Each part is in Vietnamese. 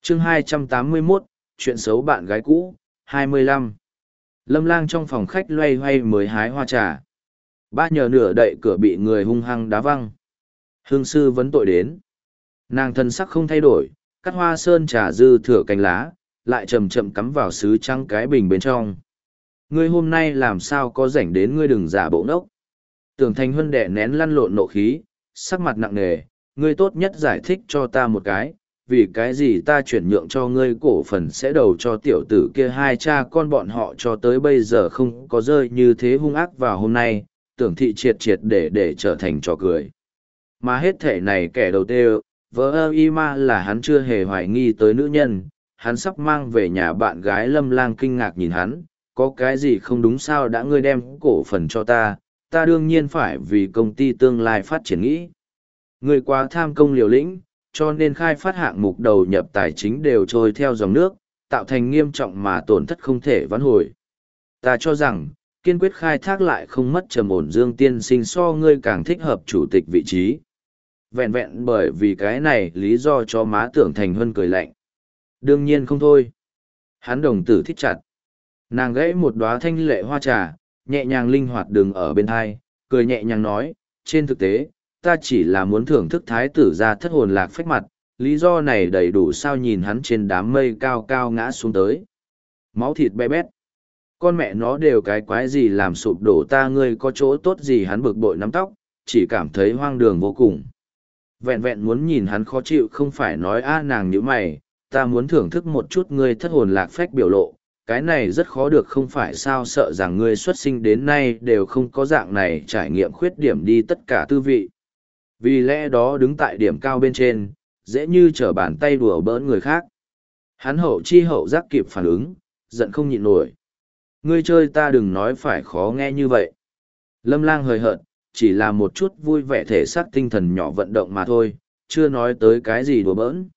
chương 281, chuyện xấu bạn gái cũ, 25. Lâm Lang trong phòng khách loay hoay mới hái hoa trà. Ba nhờ nửa đậy cửa bị người hung hăng đá văng. Hương sư vấn tội đến. Nàng thân sắc không thay đổi, cắt hoa sơn trà dư thừa cành lá, lại chậm chậm cắm vào sứ trăng cái bình bên trong. Ngươi hôm nay làm sao có rảnh đến, ngươi đừng giả bộ ngốc. Tưởng Thành Huân đẻ nén lăn lộn nộ khí, sắc mặt nặng nề, ngươi tốt nhất giải thích cho ta một cái, vì cái gì ta chuyển nhượng cho ngươi cổ phần sẽ đầu cho tiểu tử kia, hai cha con bọn họ cho tới bây giờ không có rơi như thế hung ác vào hôm nay, tưởng thị triệt triệt để trở thành trò cười. Mà hết thể này kẻ đầu tiên, vợ ơ y ma là hắn chưa hề hoài nghi tới nữ nhân, hắn sắp mang về nhà bạn gái. Lâm Lang kinh ngạc nhìn hắn, có cái gì không đúng sao, đã ngươi đem cổ phần cho ta, ta đương nhiên phải vì công ty tương lai phát triển nghĩ. Ngươi quá tham công liều lĩnh, cho nên khai phát hạng mục đầu nhập tài chính đều trôi theo dòng nước, tạo thành nghiêm trọng mà tổn thất không thể vãn hồi. Ta cho rằng, kiên quyết khai thác lại không mất trầm ổn, Dương tiên sinh so ngươi càng thích hợp chủ tịch vị trí. Vẹn vẹn bởi vì cái này lý do cho má Tưởng Thành Huân cười lạnh. Đương nhiên không thôi. Hắn đồng tử thích chặt. Nàng gãy một đóa thanh lệ hoa trà, nhẹ nhàng linh hoạt đường ở bên thai, cười nhẹ nhàng nói, trên thực tế, ta chỉ là muốn thưởng thức thái tử ra thất hồn lạc phách mặt, lý do này đầy đủ sao. Nhìn hắn trên đám mây cao cao ngã xuống tới. Máu thịt bé bét. Con mẹ nó đều cái quái gì làm sụp đổ ta, ngươi có chỗ tốt gì? Hắn bực bội nắm tóc, chỉ cảm thấy hoang đường vô cùng. Vẹn vẹn muốn nhìn hắn khó chịu không phải nói nàng nhíu mày, ta muốn thưởng thức một chút ngươi thất hồn lạc phách biểu lộ, cái này rất khó được không phải sao, sợ rằng ngươi xuất sinh đến nay đều không có dạng này trải nghiệm khuyết điểm đi tất cả tư vị. Vì lẽ đó đứng tại điểm cao bên trên, dễ như trở bàn tay đùa bỡn người khác. Hắn hậu chi hậu giác kịp phản ứng, giận không nhịn nổi. Ngươi chơi ta đừng nói phải khó nghe như vậy. Lâm Lang hời hợt, chỉ là một chút vui vẻ thể xác tinh thần nhỏ vận động mà thôi, chưa nói tới cái gì đùa bỡn.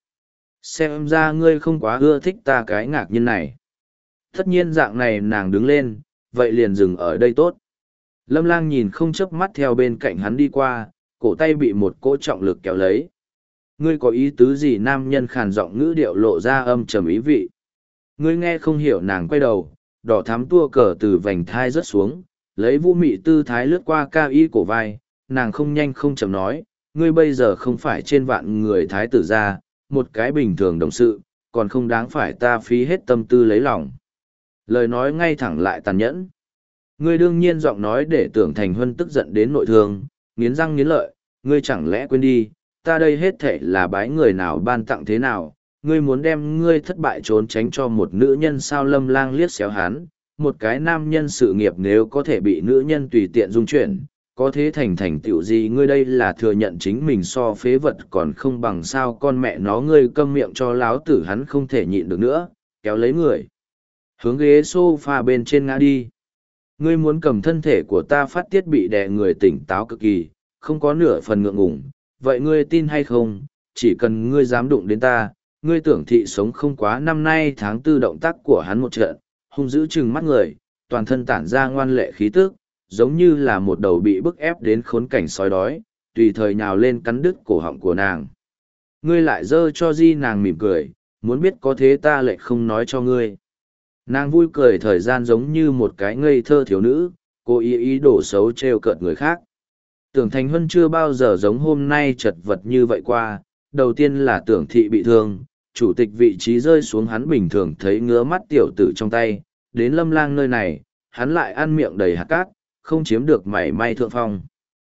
Xem ra ngươi không quá ưa thích ta cái ngạc nhiên này. Tất nhiên dạng này nàng đứng lên, vậy liền dừng ở đây tốt. Lâm Lang nhìn không chớp mắt theo bên cạnh hắn đi qua, cổ tay bị một cỗ trọng lực kéo lấy. Ngươi có ý tứ gì? Nam nhân khàn giọng ngữ điệu lộ ra âm trầm ý vị. Ngươi nghe không hiểu. Nàng quay đầu, đỏ thắm tua cờ từ vành thai rớt xuống, lấy vũ mị tư thái lướt qua cao y cổ vai. Nàng không nhanh không chậm nói, ngươi bây giờ không phải trên vạn người thái tử gia, một cái bình thường đồng sự, còn không đáng phải ta phí hết tâm tư lấy lòng. Lời nói ngay thẳng lại tàn nhẫn. Ngươi đương nhiên giọng nói để Tưởng Thành Huân tức giận đến nội thương, nghiến răng nghiến lợi, ngươi chẳng lẽ quên đi, ta đây hết thảy là bái người nào ban tặng thế nào, ngươi muốn đem ngươi thất bại trốn tránh cho một nữ nhân sao? Lâm Lang liếc xéo hắn, một cái nam nhân sự nghiệp nếu có thể bị nữ nhân tùy tiện dung chuyển, có thế thành tựu gì? Ngươi đây là thừa nhận chính mình so phế vật còn không bằng sao? Con mẹ nó, ngươi câm miệng cho láo tử. Hắn không thể nhịn được nữa, kéo lấy người hướng ghế sofa bên trên ngã đi. Ngươi muốn cầm thân thể của ta phát tiết? Bị đè người tỉnh táo cực kỳ, không có nửa phần ngượng ngùng. Vậy ngươi tin hay không, chỉ cần ngươi dám đụng đến ta, ngươi Tưởng thị sống không quá năm nay tháng tư. Động tác của hắn một trận, hung dữ trừng mắt người, toàn thân tản ra ngoan lệ khí tức, giống như là một đầu bị bức ép đến khốn cảnh sói đói, tùy thời nhào lên cắn đứt cổ họng của nàng. Ngươi lại dơ cho di. Nàng mỉm cười, muốn biết có thế ta lại không nói cho ngươi. Nàng vui cười thời gian giống như một cái ngây thơ thiếu nữ, cố ý đồ xấu trêu cợt người khác. Tưởng Thành Huân chưa bao giờ giống hôm nay chật vật như vậy qua. Đầu tiên là Tưởng thị bị thương, chủ tịch vị trí rơi xuống, hắn bình thường thấy ngứa mắt tiểu tử trong tay, đến Lâm Lang nơi này, hắn lại ăn miệng đầy hạt cát, không chiếm được mảy may thượng phong.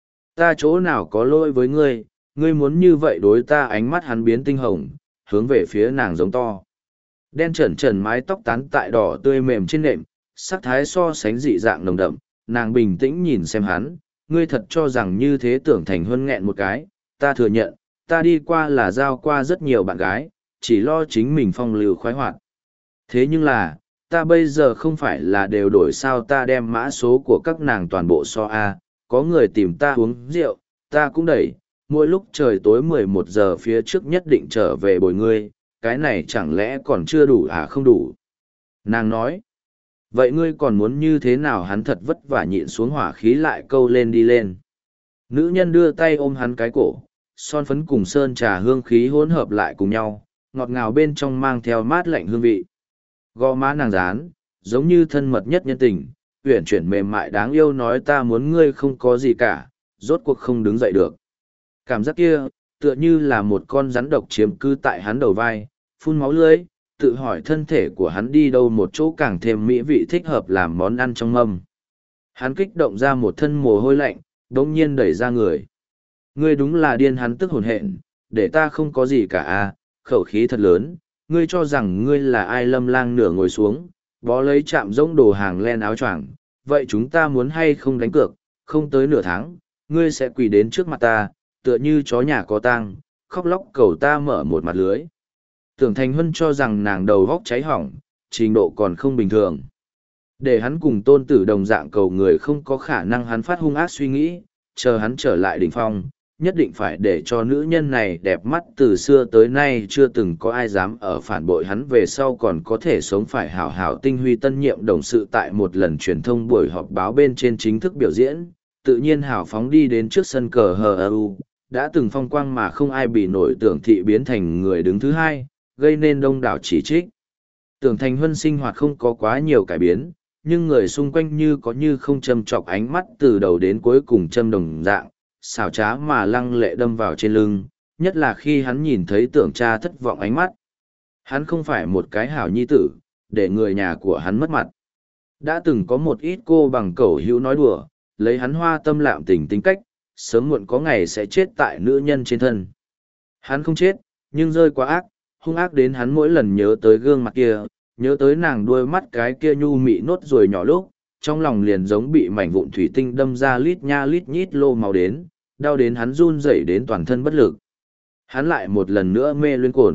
Ta chỗ nào có lỗi với ngươi, ngươi muốn như vậy đối ta? Ánh mắt hắn biến tinh hồng, hướng về phía nàng giống to. Đen trần mái tóc tán tại đỏ tươi mềm trên nệm, sắc thái so sánh dị dạng nồng đậm. Nàng bình tĩnh nhìn xem hắn, ngươi thật cho rằng như thế? Tưởng Thành Huân nghẹn một cái, ta thừa nhận, ta đi qua là giao qua rất nhiều bạn gái, chỉ lo chính mình phong lưu khoái hoạt. Thế nhưng là, ta bây giờ không phải là đều đổi sao? Ta đem mã số của các nàng toàn bộ so a, có người tìm ta uống rượu, ta cũng đẩy, mỗi lúc trời tối 11 giờ phía trước nhất định trở về bồi ngươi, cái này chẳng lẽ còn chưa đủ à? Không đủ. Nàng nói, vậy ngươi còn muốn như thế nào? Hắn thật vất vả nhịn xuống hỏa khí lại câu lên đi lên. Nữ nhân đưa tay ôm hắn cái cổ, son phấn cùng sơn trà hương khí hỗn hợp lại cùng nhau, ngọt ngào bên trong mang theo mát lạnh hương vị. Gò má nàng dán, giống như thân mật nhất nhân tình, uyển chuyển mềm mại đáng yêu nói ta muốn ngươi không có gì cả, rốt cuộc không đứng dậy được. Cảm giác kia, tựa như là một con rắn độc chiếm cư tại hắn đầu vai, phun máu lưỡi, tự hỏi thân thể của hắn đi đâu một chỗ càng thêm mỹ vị thích hợp làm món ăn trong mâm. Hắn kích động ra một thân mồ hôi lạnh, đống nhiên đẩy ra người. Ngươi đúng là điên, hắn tức hồn hện, để ta không có gì cả à, khẩu khí thật lớn, ngươi cho rằng ngươi là ai? Lâm Lang nửa ngồi xuống, bó lấy chạm rỗng đồ hàng len áo choàng. Vậy chúng ta muốn hay không đánh cược, không tới nửa tháng, ngươi sẽ quỳ đến trước mặt ta, tựa như chó nhà có tang, khóc lóc cầu ta mở một mặt lưới. Tưởng Thành Huân cho rằng nàng đầu góc cháy hỏng, trình độ còn không bình thường. Để hắn cùng Tôn Tử đồng dạng cầu người không có khả năng, hắn phát hung ác suy nghĩ, chờ hắn trở lại đỉnh phong, nhất định phải để cho nữ nhân này đẹp mắt, từ xưa tới nay chưa từng có ai dám ở phản bội hắn, về sau còn có thể sống phải hảo hảo. Tinh Huy tân nhiệm đồng sự tại một lần truyền thông buổi họp báo bên trên chính thức biểu diễn, tự nhiên hào phóng đi đến trước sân cờ HU, đã từng phong quang mà không ai bị nổi Tưởng thị biến thành người đứng thứ hai, gây nên đông đảo chỉ trích. Tưởng Thành Huân sinh hoạt không có quá nhiều cải biến, nhưng người xung quanh như có như không châm chọc ánh mắt từ đầu đến cuối cùng châm đồng dạng, xảo trá mà lăng lệ đâm vào trên lưng, nhất là khi hắn nhìn thấy Tưởng cha thất vọng ánh mắt. Hắn không phải một cái hảo nhi tử, để người nhà của hắn mất mặt. Đã từng có một ít cô bằng cẩu hữu nói đùa, lấy hắn hoa tâm lạm tình tính cách, sớm muộn có ngày sẽ chết tại nữ nhân trên thân. Hắn không chết, nhưng rơi quá ác, hung ác đến hắn mỗi lần nhớ tới gương mặt kia, nhớ tới nàng đuôi mắt cái kia nhu mị nốt ruồi nhỏ lúc, trong lòng liền giống bị mảnh vụn thủy tinh đâm ra lít nha lít nhít lô máu đến, đau đến hắn run rẩy đến toàn thân bất lực. Hắn lại một lần nữa mê luyến cồn.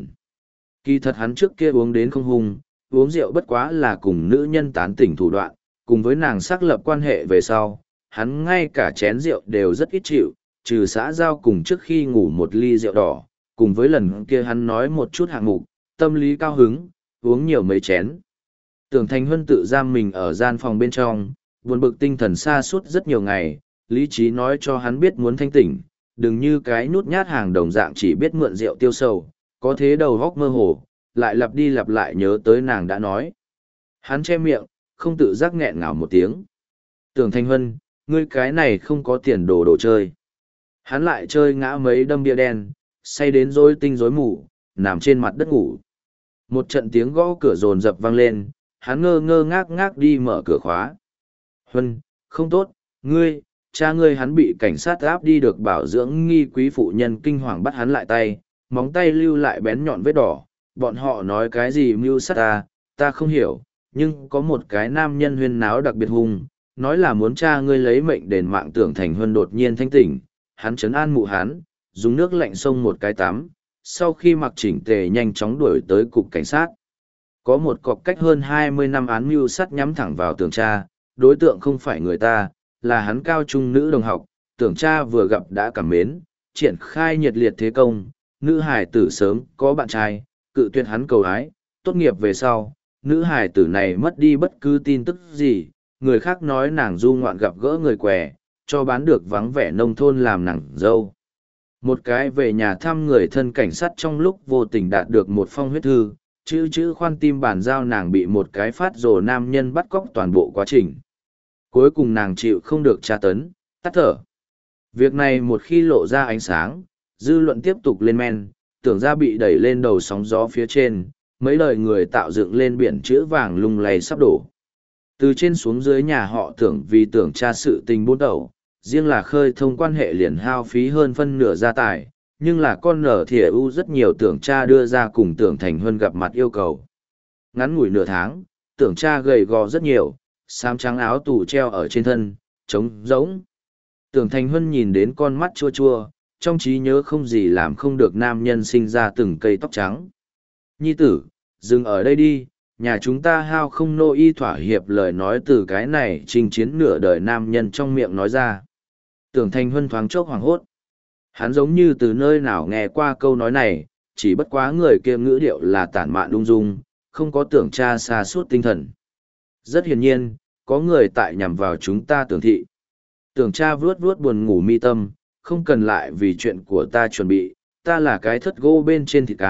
Kỳ thật hắn trước kia uống đến không hung, uống rượu bất quá là cùng nữ nhân tán tỉnh thủ đoạn, cùng với nàng xác lập quan hệ về sau, hắn ngay cả chén rượu đều rất ít chịu, trừ xã giao cùng trước khi ngủ một ly rượu đỏ, cùng với lần kia hắn nói một chút hạng mục, tâm lý cao hứng, uống nhiều mấy chén. Tưởng Thành Huân tự giam mình ở gian phòng bên trong, buồn bực tinh thần sa sút rất nhiều ngày, lý trí nói cho hắn biết muốn thanh tỉnh, đừng như cái nhút nhát hàng đồng dạng chỉ biết mượn rượu tiêu sầu, có thế đầu góc mơ hồ, lại lặp đi lặp lại nhớ tới nàng đã nói. Hắn che miệng, không tự giác nghẹn ngào một tiếng. Tưởng Thành Huân, ngươi cái này không có tiền đồ chơi. Hắn lại chơi ngã mấy đâm bia đen, say đến rối tinh rối mù, nằm trên mặt đất ngủ. Một trận tiếng gõ cửa rồn rập vang lên, hắn ngơ ngơ ngác ngác đi mở cửa khóa. Huân, không tốt, ngươi, cha ngươi. Hắn bị cảnh sát áp đi được bảo dưỡng nghi quý phụ nhân kinh hoàng bắt hắn lại tay, móng tay lưu lại bén nhọn vết đỏ. Bọn họ nói cái gì mưu sát ta không hiểu, nhưng có một cái nam nhân huyên náo đặc biệt hung, nói là muốn cha ngươi lấy mệnh đền mạng. Tưởng Thành Huân đột nhiên thanh tỉnh, hắn trấn an mụ hắn, dùng nước lạnh xông một cái tắm, sau khi mặc chỉnh tề nhanh chóng đuổi tới cục cảnh sát. Có một cọc cách hơn 20 năm án mưu sát nhắm thẳng vào Tưởng cha, đối tượng không phải người ta, là hắn cao trung nữ đồng học. Tưởng cha vừa gặp đã cảm mến, triển khai nhiệt liệt thế công, nữ hải tử sớm có bạn trai, cự tuyệt hắn cầu ái, tốt nghiệp về sau, nữ hải tử này mất đi bất cứ tin tức gì, người khác nói nàng du ngoạn gặp gỡ người què, cho bán được vắng vẻ nông thôn làm nàng dâu. Một cái về nhà thăm người thân cảnh sát trong lúc vô tình đạt được một phong huyết thư, chữ khoan tim bàn giao nàng bị một cái phát rồ nam nhân bắt cóc toàn bộ quá trình. Cuối cùng nàng chịu không được tra tấn, tắt thở. Việc này một khi lộ ra ánh sáng, dư luận tiếp tục lên men, Tưởng ra bị đẩy lên đầu sóng gió phía trên, mấy lời người tạo dựng lên biển chữ vàng lung lay sắp đổ. Từ trên xuống dưới nhà họ Tưởng vì Tưởng cha sự tình buôn đầu, riêng là khơi thông quan hệ liền hao phí hơn phân nửa gia tài, nhưng là con nở thìa u rất nhiều Tưởng cha đưa ra cùng Tưởng Thành Huân gặp mặt yêu cầu. Ngắn ngủi nửa tháng, Tưởng cha gầy gò rất nhiều, xám trắng áo tù treo ở trên thân, trống rỗng. Tưởng Thành Huân nhìn đến con mắt chua chua, trong trí nhớ không gì làm không được nam nhân sinh ra từng cây tóc trắng. Nhi tử, dừng ở đây đi, nhà chúng ta hao không nô y thỏa hiệp. Lời nói từ cái này chinh chiến nửa đời nam nhân trong miệng nói ra. Tưởng Thành Huân thoáng chốc hoảng hốt. Hắn giống như từ nơi nào nghe qua câu nói này, chỉ bất quá người kia ngữ điệu là tản mạn ung dung, không có Tưởng cha xa suốt tinh thần. Rất hiển nhiên, có người tại nhằm vào chúng ta Tưởng thị. Tưởng cha vuốt vuốt buồn ngủ mi tâm, không cần lại vì chuyện của ta chuẩn bị, ta là cái thất gỗ bên trên thịt cá,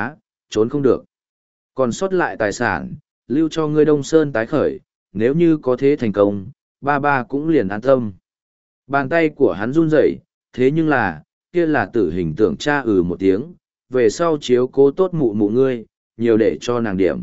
trốn không được. Còn sót lại tài sản, lưu cho ngươi Đông Sơn tái khởi, nếu như có thế thành công, ba ba cũng liền an tâm. Bàn tay của hắn run rẩy, thế nhưng là, kia là tử hình tượng cha một tiếng, về sau chiếu cố tốt mụ mụ ngươi, nhiều để cho nàng điểm.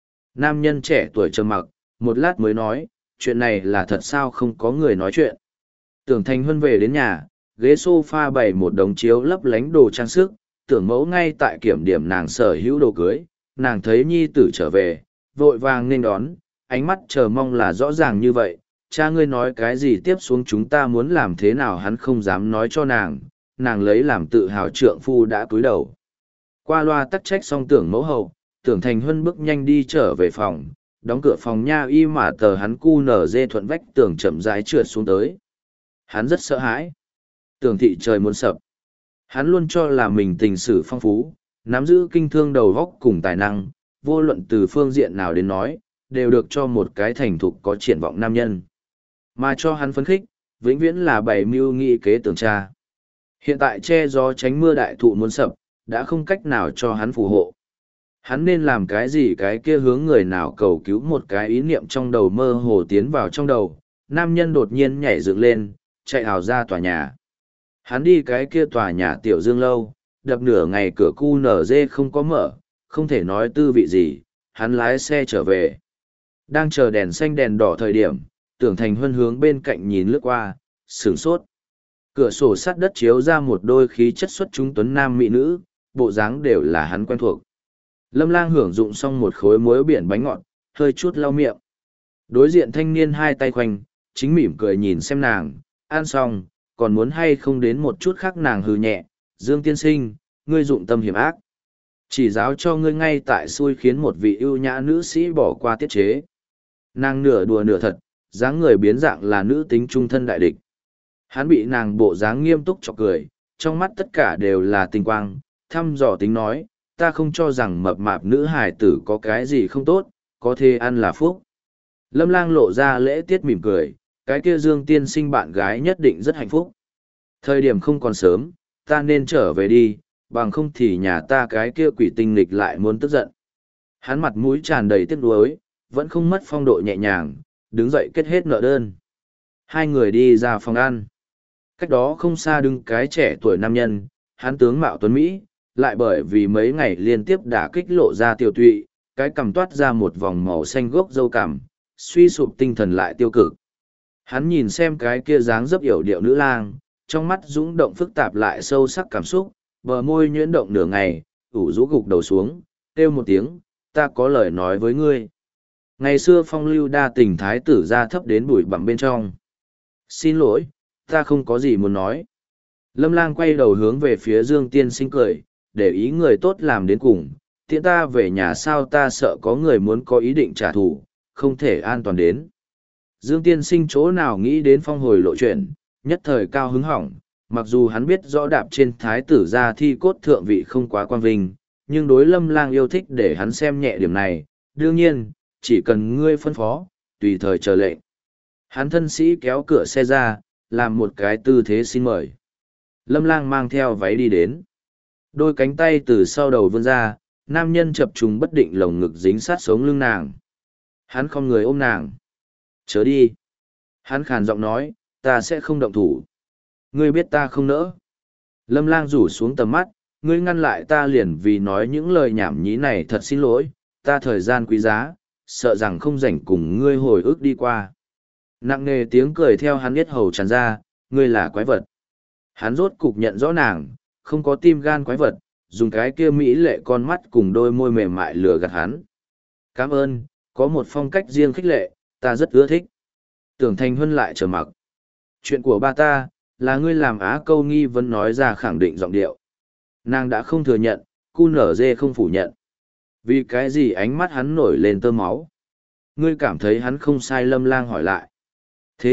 Nam nhân trẻ tuổi trầm mặc, một lát mới nói, chuyện này là thật sao không có người nói chuyện. Tưởng Thành Huân về đến nhà, ghế sofa bày một đống chiếu lấp lánh đồ trang sức, tưởng mẫu ngay tại kiểm điểm nàng sở hữu đồ cưới, nàng thấy nhi tử trở về, vội vàng nên đón, ánh mắt chờ mong là rõ ràng như vậy, cha ngươi nói cái gì tiếp xuống chúng ta muốn làm thế nào hắn không dám nói cho nàng lấy làm tự hào trượng phu đã cúi đầu. Qua loa tắc trách xong tưởng mẫu hậu, tưởng Thành Huân bước nhanh đi trở về phòng, đóng cửa phòng nha y mà tờ hắn cu nở dê thuận vách tưởng chậm rãi trượt xuống tới. Hắn rất sợ hãi. Tưởng thị trời muốn sập. Hắn luôn cho là mình tình sử phong phú, nắm giữ kinh thương đầu góc cùng tài năng, vô luận từ phương diện nào đến nói, đều được cho một cái thành thục có triển vọng nam nhân. Mà cho hắn phấn khích, vĩnh viễn là bày mưu nghị kế tưởng cha. Hiện tại che gió tránh mưa đại thụ muốn sập, đã không cách nào cho hắn phù hộ. Hắn nên làm cái gì cái kia hướng người nào cầu cứu một cái ý niệm trong đầu mơ hồ tiến vào trong đầu, nam nhân đột nhiên nhảy dựng lên, chạy ào ra tòa nhà. Hắn đi cái kia tòa nhà tiểu dương lâu, đập nửa ngày cửa cu nở dê không có mở, không thể nói tư vị gì, hắn lái xe trở về. Đang chờ đèn xanh đèn đỏ thời điểm, tưởng Thành Huân hướng bên cạnh nhìn lướt qua, sửng sốt. Cửa sổ sắt đất chiếu ra một đôi khí chất xuất chúng tuấn nam mỹ nữ, bộ dáng đều là hắn quen thuộc. Lâm Lang hưởng dụng xong một khối muối biển bánh ngọt, hơi chút lau miệng. Đối diện thanh niên hai tay khoanh, chính mỉm cười nhìn xem nàng, ăn xong, còn muốn hay không đến một chút khác nàng hừ nhẹ, Dương tiên sinh, ngươi dụng tâm hiểm ác. Chỉ giáo cho ngươi ngay tại xui khiến một vị ưu nhã nữ sĩ bỏ qua tiết chế. Nàng nửa đùa nửa thật, dáng người biến dạng là nữ tính trung thân đại địch. Hắn bị nàng bộ dáng nghiêm túc chọc cười, trong mắt tất cả đều là tinh quang, thăm dò tính nói, ta không cho rằng mập mạp nữ hài tử có cái gì không tốt, có thể ăn là phúc. Lâm Lang lộ ra lễ tiết mỉm cười, cái kia Dương tiên sinh bạn gái nhất định rất hạnh phúc. Thời điểm không còn sớm, ta nên trở về đi, bằng không thì nhà ta cái kia quỷ tinh nghịch lại muốn tức giận. Hắn mặt mũi tràn đầy tiếc nuối, vẫn không mất phong độ nhẹ nhàng, đứng dậy kết hết nợ đơn. Hai người đi ra phòng ăn. Cách đó không xa đứng cái trẻ tuổi nam nhân, hắn tướng mạo tuấn Mỹ, lại bởi vì mấy ngày liên tiếp đã kích lộ ra tiêu tụy, cái cằm toát ra một vòng màu xanh gốc dâu cằm, suy sụp tinh thần lại tiêu cực. Hắn nhìn xem cái kia dáng dấp yểu điệu nữ lang, trong mắt dũng động phức tạp lại sâu sắc cảm xúc, bờ môi nhuyễn động nửa ngày, ủ rũ gục đầu xuống, kêu một tiếng, ta có lời nói với ngươi. Ngày xưa phong lưu đa tình thái tử ra thấp đến bụi bặm bên trong. Xin lỗi, ta không có gì muốn nói. Lâm Lang quay đầu hướng về phía Dương tiên sinh cười, để ý người tốt làm đến cùng, tiễn ta về nhà sao ta sợ có người muốn có ý định trả thù, không thể an toàn đến. Dương tiên sinh chỗ nào nghĩ đến phong hồi lộ chuyện, nhất thời cao hứng hỏng, mặc dù hắn biết rõ đạp trên thái tử ra thi cốt thượng vị không quá quan vinh, nhưng đối Lâm Lang yêu thích để hắn xem nhẹ điểm này, đương nhiên, chỉ cần ngươi phân phó, tùy thời chờ lệnh. Hắn thân sĩ kéo cửa xe ra, làm một cái tư thế xin mời. Lâm Lang mang theo váy đi đến. Đôi cánh tay từ sau đầu vươn ra, nam nhân chập trùng bất định lồng ngực dính sát sống lưng nàng. Hắn không người ôm nàng. Chớ đi. Hắn khàn giọng nói, ta sẽ không động thủ. Ngươi biết ta không nỡ. Lâm Lang rủ xuống tầm mắt, ngươi ngăn lại ta liền vì nói những lời nhảm nhí này thật xin lỗi, ta thời gian quý giá, sợ rằng không rảnh cùng ngươi hồi ức đi qua. Nặng nề tiếng cười theo hắn biết hầu tràn ra, ngươi là quái vật. Hắn rốt cục nhận rõ nàng, không có tim gan quái vật, dùng cái kia mỹ lệ con mắt cùng đôi môi mềm mại lừa gạt hắn. Cảm ơn, có một phong cách riêng khích lệ, ta rất ưa thích. Tưởng Thành Huân lại trở mặc. Chuyện của ba ta, là ngươi làm Á Câu nghi vấn nói ra khẳng định giọng điệu. Nàng đã không thừa nhận, cu nở dê không phủ nhận. Vì cái gì ánh mắt hắn nổi lên tơ máu? Ngươi cảm thấy hắn không sai? Lâm Lang hỏi lại. Thế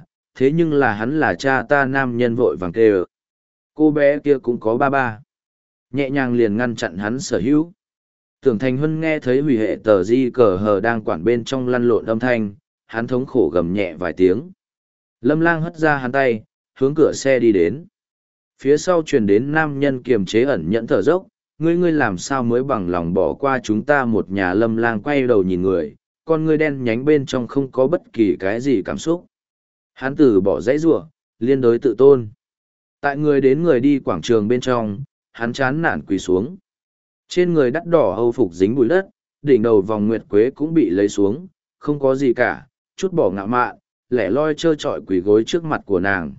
nhưng là hắn là cha ta. Nam nhân vội vàng kêu. Cô bé kia cũng có ba ba. Nhẹ nhàng liền ngăn chặn hắn sở hữu. Tưởng Thành Huân nghe thấy hủy hệ tờ di cờ hờ đang quản bên trong lăn lộn âm thanh, hắn thống khổ gầm nhẹ vài tiếng. Lâm Lang hất ra hắn tay, hướng cửa xe đi đến. Phía sau truyền đến nam nhân kiềm chế ẩn nhẫn thở dốc, ngươi làm sao mới bằng lòng bỏ qua chúng ta? Một nhà Lâm Lang quay đầu nhìn người, con ngươi đen nhánh bên trong không có bất kỳ cái gì cảm xúc. Hắn từ bỏ dãy giụa, liên đối tự tôn. Tại người đến người đi quảng trường bên trong, hắn chán nản quỳ xuống. Trên người đắt đỏ hâu phục dính bụi đất, đỉnh đầu vòng nguyệt quế cũng bị lấy xuống, không có gì cả, chút bỏ ngạo mạn, lẻ loi trơ trọi quỳ gối trước mặt của nàng.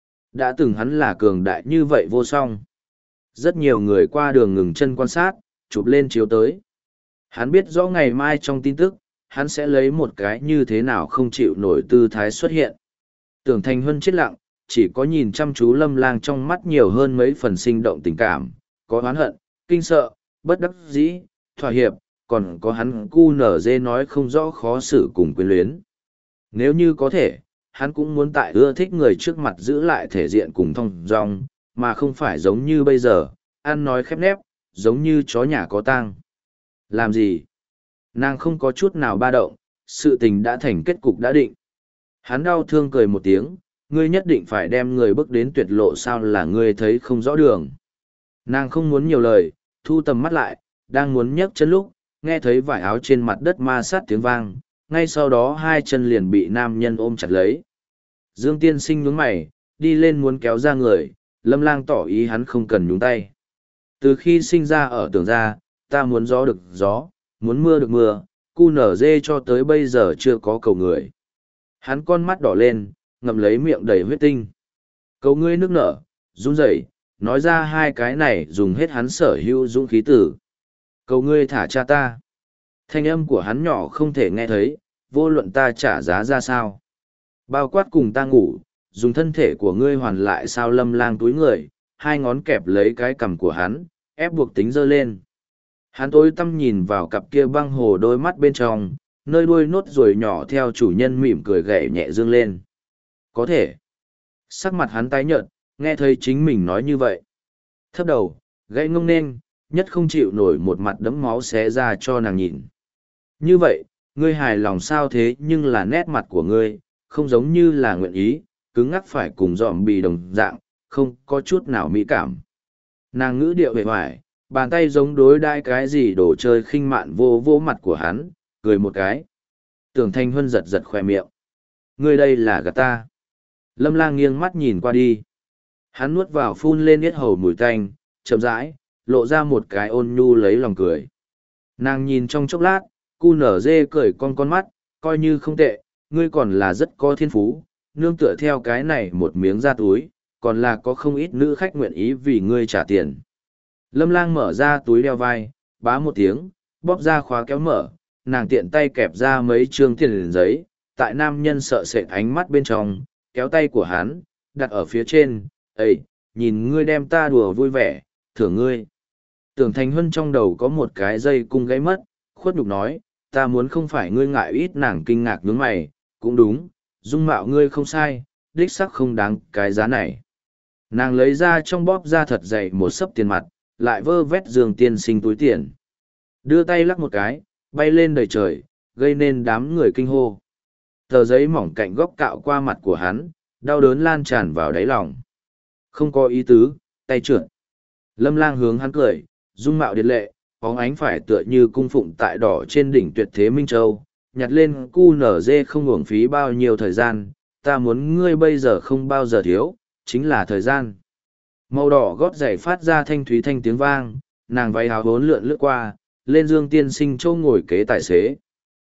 Đã từng hắn là cường đại như vậy vô song. Rất nhiều người qua đường ngừng chân quan sát, chụp lên chiếu tới. Hắn biết rõ ngày mai trong tin tức, hắn sẽ lấy một cái như thế nào không chịu nổi tư thái xuất hiện. Tưởng Thành Huân chết lặng, chỉ có nhìn chăm chú Lâm Lang trong mắt nhiều hơn mấy phần sinh động tình cảm, có oán hận, kinh sợ, bất đắc dĩ, thỏa hiệp, còn có hắn cu nở dê nói không rõ khó xử cùng quyến luyến. Nếu như có thể, hắn cũng muốn tại ưa thích người trước mặt giữ lại thể diện cùng thong dong, mà không phải giống như bây giờ, ăn nói khép nép, giống như chó nhà có tang. Làm gì? Nàng không có chút nào ba động, sự tình đã thành kết cục đã định. Hắn đau thương cười một tiếng, ngươi nhất định phải đem người bước đến tuyệt lộ sao là ngươi thấy không rõ đường. Nàng không muốn nhiều lời, thu tầm mắt lại, đang muốn nhấc chân lúc, nghe thấy vải áo trên mặt đất ma sát tiếng vang, ngay sau đó hai chân liền bị nam nhân ôm chặt lấy. Dương Tiên Sinh nhướng mày, đi lên muốn kéo ra người, Lâm Lang tỏ ý hắn không cần nhúng tay. Từ khi sinh ra ở Tưởng gia, ta muốn gió được gió, muốn mưa được mưa, cu nở dê cho tới bây giờ chưa có cầu người. Hắn con mắt đỏ lên, ngậm lấy miệng đầy huyết tinh. Cầu ngươi nước nở, run rẩy, nói ra hai cái này dùng hết hắn sở hữu dũng khí tử. Cầu ngươi thả cha ta. Thanh âm của hắn nhỏ không thể nghe thấy, vô luận ta trả giá ra sao. Bao quát cùng ta ngủ, dùng thân thể của ngươi hoàn lại sao. Lâm Lang túi người, hai ngón kẹp lấy cái cằm của hắn, ép buộc tính giơ lên. Hắn tối tăm nhìn vào cặp kia băng hồ đôi mắt bên trong, nơi đuôi nốt ruồi nhỏ theo chủ nhân mỉm cười gậy nhẹ dương lên. Có thể. Sắc mặt hắn tái nhợt, nghe thấy chính mình nói như vậy. Thấp đầu, gãy ngông nên, nhất không chịu nổi một mặt đẫm máu xé ra cho nàng nhìn. Như vậy, ngươi hài lòng sao? Thế nhưng là nét mặt của ngươi, không giống như là nguyện ý, cứng ngắc phải cùng dòm bì đồng dạng, không có chút nào mỹ cảm. Nàng ngữ điệu vẻ vải, bàn tay giống đối đai cái gì đồ chơi khinh mạn vô vô mặt của hắn, cười một cái. Tưởng Thành Huân giật giật khỏe miệng. Ngươi đây là gạt ta. Lâm Lang nghiêng mắt nhìn qua đi. Hắn nuốt vào phun lên yết hầu mùi tanh, chậm rãi, lộ ra một cái ôn nhu lấy lòng cười. Nàng nhìn trong chốc lát, cu nở dê cười con mắt, coi như không tệ, ngươi còn là rất có thiên phú, nương tựa theo cái này một miếng ra túi, còn là có không ít nữ khách nguyện ý vì ngươi trả tiền. Lâm Lang mở ra túi đeo vai, bá một tiếng, bóp ra khóa kéo mở, nàng tiện tay kẹp ra mấy trương tiền giấy, tại nam nhân sợ sệt ánh mắt bên trong, kéo tay của hắn, đặt ở phía trên, "Ê, nhìn ngươi đem ta đùa vui vẻ, thưởng ngươi." Tưởng Thành Huân trong đầu có một cái dây cung gãy mất, khuất nhục nói, "Ta muốn không phải ngươi ngại ít." Nàng kinh ngạc nhướng mày, "Cũng đúng, dung mạo ngươi không sai, đích sắc không đáng cái giá này." Nàng lấy ra trong bóp ra thật dày một xấp tiền mặt, lại vơ vét Dương Tiên Sinh túi tiền. Đưa tay lắc một cái, bay lên đầy trời, gây nên đám người kinh hô. Tờ giấy mỏng cạnh góc cạo qua mặt của hắn, đau đớn lan tràn vào đáy lòng. Không có ý tứ, tay trượt. Lâm Lang hướng hắn cười, dung mạo điệt lệ, bóng ánh phải tựa như cung phụng tại đỏ trên đỉnh tuyệt thế Minh Châu, nhặt lên cu nở dê không uổng phí bao nhiêu thời gian, ta muốn ngươi bây giờ không bao giờ thiếu, chính là thời gian. Màu đỏ gót giày phát ra thanh thúy thanh tiếng vang, nàng váy áo vốn lượn lướt qua, lên Dương Tiên Sinh châu ngồi kế tài xế.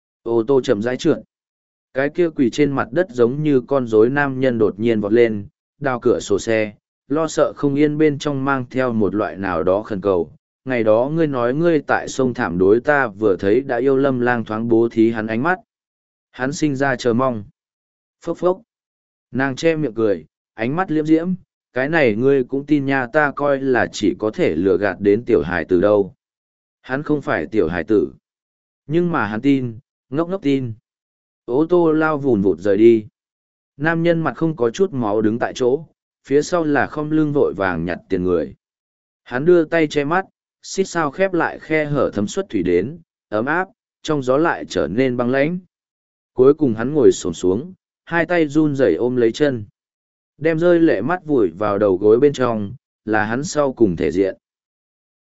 Ô tô chậm rãi trượt. Cái kia quỳ trên mặt đất giống như con rối nam nhân đột nhiên vọt lên, đào cửa sổ xe, lo sợ không yên bên trong mang theo một loại nào đó khẩn cầu. Ngày đó ngươi nói ngươi tại sông Thảm đối ta vừa thấy đã yêu. Lâm Lang thoáng bố thí hắn ánh mắt. Hắn sinh ra chờ mong. Phốc phốc. Nàng che miệng cười, ánh mắt liễm diễm, cái này ngươi cũng tin nha, ta coi là chỉ có thể lừa gạt đến tiểu hài tử đâu. Hắn không phải tiểu hài tử. Nhưng mà hắn tin, ngốc ngốc tin. Ô tô lao vùn vụt rời đi. Nam nhân mặt không có chút máu đứng tại chỗ, phía sau là khom lưng vội vàng nhặt tiền người. Hắn đưa tay che mắt, xít sao khép lại khe hở thấm xuất thủy đến, ấm áp, trong gió lại trở nên băng lãnh. Cuối cùng hắn ngồi xổm xuống, hai tay run rẩy ôm lấy chân. Đem rơi lệ mắt vùi vào đầu gối bên trong, là hắn sau cùng thể diện.